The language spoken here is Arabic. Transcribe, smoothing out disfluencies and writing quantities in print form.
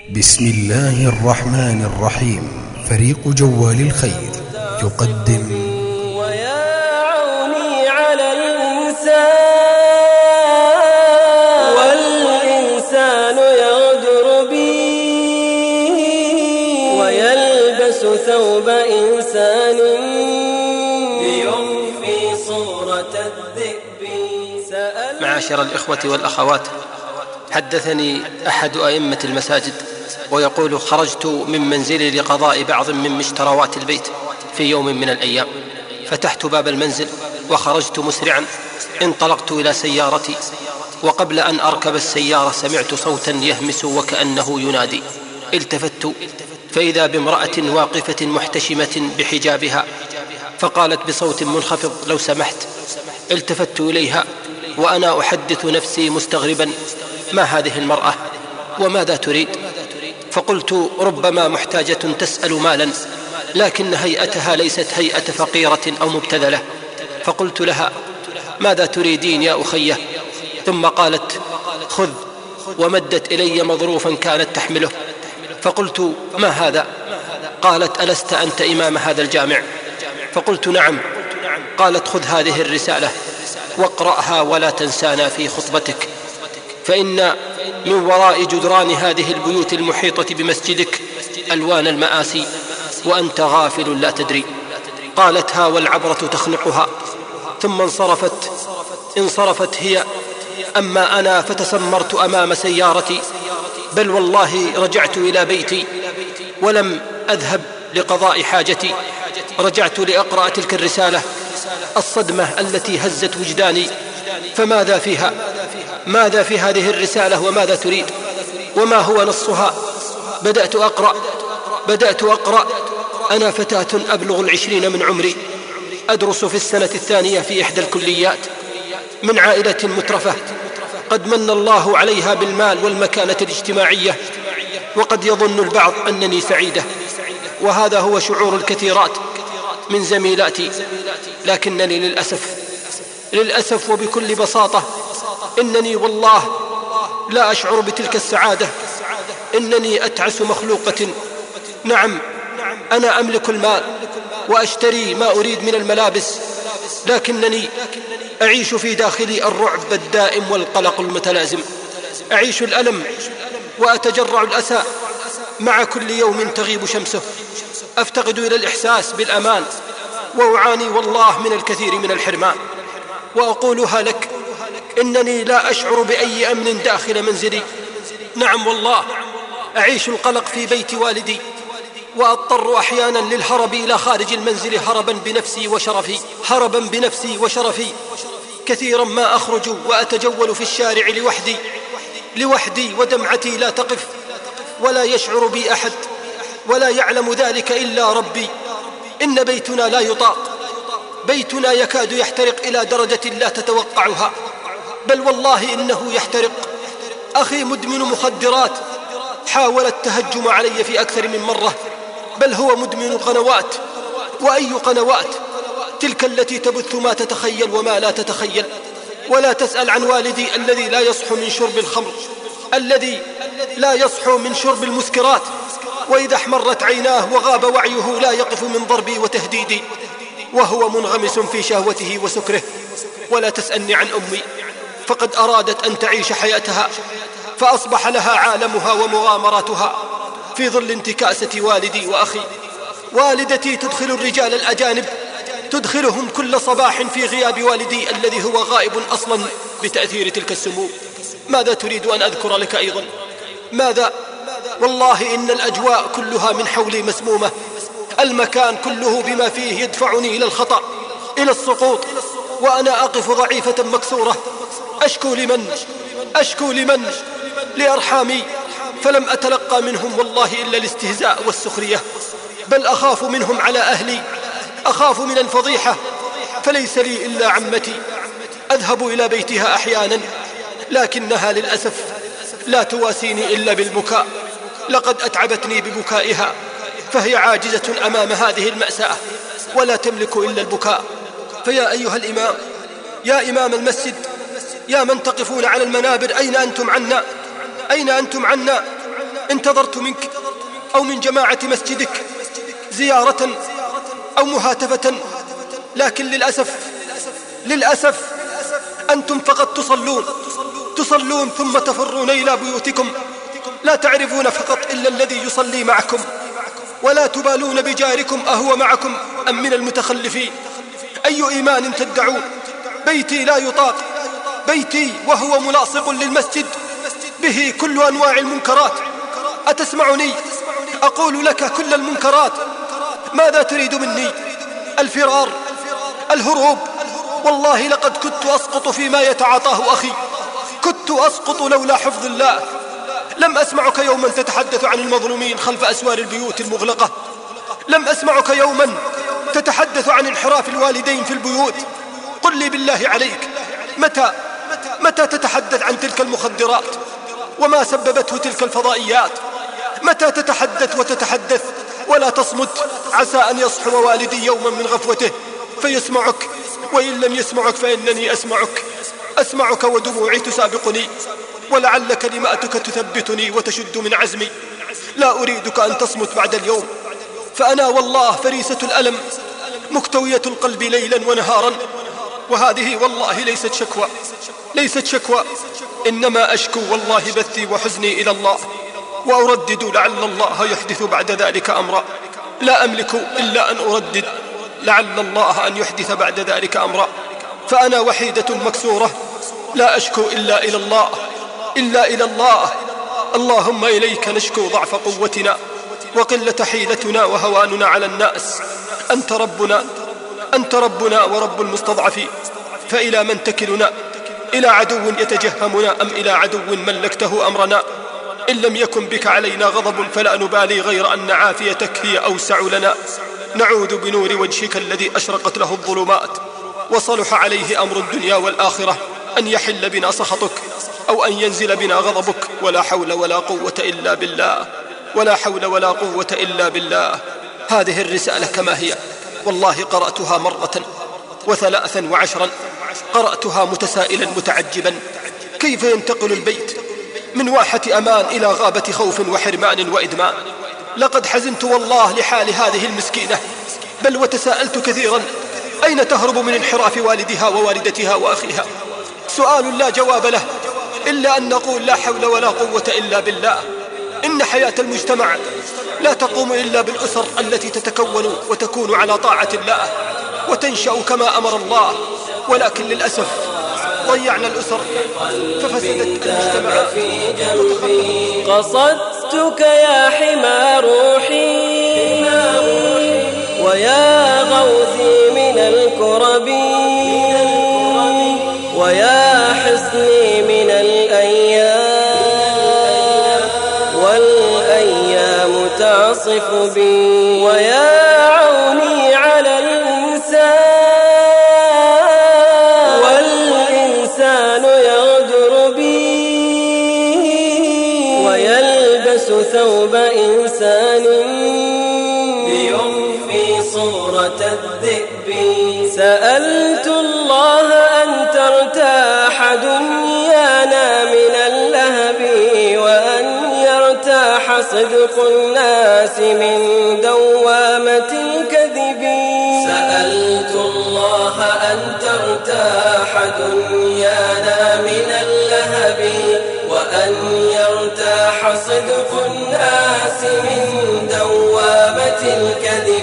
بسم الله الرحمن الرحيم. فريق جوال الخير يقدم ويا عوني على الإنسان والإنسان يغدر بي ويلبس ثوب إنسان ليخفي صورة الذئب. معاشر الإخوة والأخوات، حدثني أحد أئمة المساجد ويقول: خرجت من منزلي لقضاء بعض من مشتروات البيت في يوم من الأيام، فتحت باب المنزل وخرجت مسرعا، انطلقت إلى سيارتي، وقبل أن أركب السيارة سمعت صوتا يهمس وكأنه ينادي. التفت فإذا بامرأة واقفة محتشمة بحجابها، فقالت بصوت منخفض: لو سمحت. التفت إليها وأنا أحدث نفسي مستغربا: ما هذه المرأة وماذا تريد؟ فقلت: ربما محتاجة تسأل مالا، لكن هيئتها ليست هيئة فقيرة أو مبتذلة. فقلت لها: ماذا تريدين يا أخيه؟ ثم قالت: خذ، ومدت إلي مظروفا كانت تحمله. فقلت: ما هذا؟ قالت: ألست أنت إمام هذا الجامع؟ فقلت: نعم. قالت: خذ هذه الرسالة واقرأها ولا تنسانا في خطبتك، فإن من وراء جدران هذه البيوت المحيطة بمسجدك ألوان المآسي وأنت غافل لا تدري. قالتها والعبرة تخنقها، ثم انصرفت هي. أما أنا فتسمرت أمام سيارتي، بل والله رجعت إلى بيتي ولم أذهب لقضاء حاجتي، رجعت لأقرأ تلك الرسالة. الصدمة التي هزت وجداني، فماذا فيها؟ ماذا في هذه الرسالة وماذا تريد؟ وما هو نصها؟ بدأت أقرأ. أنا فتاة أبلغ 20 من عمري، أدرس في السنة الثانية في إحدى الكليات، من عائلة مترفة قد من الله عليها بالمال والمكانة الاجتماعية، وقد يظن البعض أنني سعيدة، وهذا هو شعور الكثيرات من زميلاتي، لكنني للأسف وبكل بساطة إنني والله لا أشعر بتلك السعادة. إنني أتعس مخلوقة. نعم، أنا أملك المال وأشتري ما أريد من الملابس، لكنني أعيش في داخلي الرعب الدائم والقلق المتلازم. أعيش الألم وأتجرع الأسى مع كل يوم تغيب شمسه. أفتقد إلى الإحساس بالأمان، وأعاني والله من الكثير من الحرمان. وأقولها لك: إنني لا أشعر بأي أمن داخل منزلي. نعم والله، أعيش القلق في بيت والدي، وأضطر أحيانا للهرب إلى خارج المنزل هربا بنفسي وشرفي. كثيرا ما أخرج وأتجول في الشارع لوحدي ودمعتي لا تقف، ولا يشعر بي أحد، ولا يعلم ذلك إلا ربي. إن بيتنا لا يطاق، بيتنا يكاد يحترق إلى درجة لا تتوقعها، بل والله إنه يحترق. أخي مدمن مخدرات حاول التهجم علي في أكثر من مرة، بل هو مدمن قنوات. وأي قنوات؟ تلك التي تبث ما تتخيل وما لا تتخيل. ولا تسأل عن والدي الذي لا يصحو من شرب الخمر، الذي لا يصحو من شرب المسكرات، وإذا احمرت عيناه وغاب وعيه لا يقف من ضربي وتهديدي، وهو منغمس في شهوته وسكره. ولا تسألني عن أمي، فقد أرادت أن تعيش حياتها، فأصبح لها عالمها ومغامراتها في ظل انتكاسة والدي وأخي. والدتي تدخل الرجال الأجانب، تدخلهم كل صباح في غياب والدي الذي هو غائب أصلا بتأثير تلك السموم. ماذا تريد أن أذكر لك أيضا؟ ماذا؟ والله إن الأجواء كلها من حولي مسمومة، المكان كله بما فيه يدفعني إلى الخطأ، إلى السقوط، وأنا أقف ضعيفة مكسورة. أشكو لمن؟ لأرحامي، فلم أتلقى منهم والله إلا الاستهزاء والسخرية، بل أخاف منهم على أهلي، أخاف من الفضيحة، فليس لي إلا عمتي أذهب إلى بيتها أحيانا، لكنها للأسف لا تواسيني إلا بالبكاء. لقد أتعبتني ببكائها، فهي عاجزة أمام هذه المأساة ولا تملك إلا البكاء. فيا أيها الإمام، يا إمام المسجد، يا من تقفون على المنابر، أين أنتم عنا؟ انتظرت منك أو من جماعة مسجدك زيارة أو مهاتفة، لكن للأسف أنتم فقط تصلون ثم تفرون إلى بيوتكم، لا تعرفون فقط إلا الذي يصلي معكم، ولا تبالون بجاركم أهو معكم أم من المتخلفين. أي إيمان تدعون؟ بيتي لا يطاق، بيتي وهو ملاصق للمسجد، به كل أنواع المنكرات. أتسمعني؟ أقول لك كل المنكرات. ماذا تريد مني؟ الفرار؟ الهروب؟ والله لقد كنت أسقط فيما يتعاطاه أخي، كنت أسقط لولا حفظ الله. لم أسمعك يوما تتحدث عن المظلومين خلف أسوار البيوت المغلقة، لم أسمعك يوما تتحدث عن انحراف الوالدين في البيوت. قل لي بالله عليك، متى تتحدث عن تلك المخدرات وما سببته تلك الفضائيات؟ متى تتحدث ولا تصمت؟ عسى أن يصحو والدي يوما من غفوته فيسمعك، وإن لم يسمعك فإنني أسمعك ودموعي تسابقني، ولعل كلماتك تثبتني وتشد من عزمي. لا أريدك أن تصمت بعد اليوم، فأنا والله فريسة الألم مكتوية القلب ليلا ونهارا، وهذه والله ليست شكوى، إنما أشكو والله بثي وحزني إلى الله، وأردد لعل الله يحدث بعد ذلك أمرا. لا أملك إلا أن أردد لعل الله أن يحدث بعد ذلك أمرا، فأنا وحيدة مكسورة لا أشكو إلا إلى الله. اللهم إليك نشكو ضعف قوتنا وقلة حيلتنا وهواننا على الناس. أنت ربنا ورب المستضعفين، فإلى من تكلنا؟ إلى عدو يتجهمنا أم إلى عدو ملكته أمرنا؟ إن لم يكن بك علينا غضب فلا نبالي، غير أن عافيتك هي أوسع لنا. نعوذ بنور وجهك الذي أشرقت له الظلمات وصلح عليه أمر الدنيا والآخرة أن يحل بنا سخطك أو أن ينزل بنا غضبك، ولا حول ولا قوة إلا بالله، ولا حول ولا قوة إلا بالله. هذه الرسالة كما هي والله قرأتها 1 و3 و10، قرأتها متسائلا متعجبا، كيف ينتقل البيت من واحة أمان إلى غابة خوف وحرمان وإدمان. لقد حزنت والله لحال هذه المسكينة، بل وتساءلت كثيرا أين تهرب من انحراف والدها ووالدتها وأخيها؟ سؤال لا جواب له إلا أن نقول لا حول ولا قوة إلا بالله. إن حياة المجتمع لا تقوم إلا بالأسر التي تتكون وتكون على طاعة الله وتنشأ كما أمر الله، ولكن للأسف ضيعنا الأسر ففسدت المجتمع. قصدتك يا حمى روحي ويا غوثي من الكرب، ويا حصني من الأيام والأيام تعصف بي، ويا عوني على الإنسان والإنسان يغدر بي، ويلبس ثوب إنسان ليخفي صورة الذئب. سألت الله أن ترتاح دنيانا من اللهب، وأن يرتاح صدق الناس من دوامة الكذب. سألت الله أن ترتاح دنيانا من اللهب، وأن يرتاح صدق الناس من دوامة الكذب.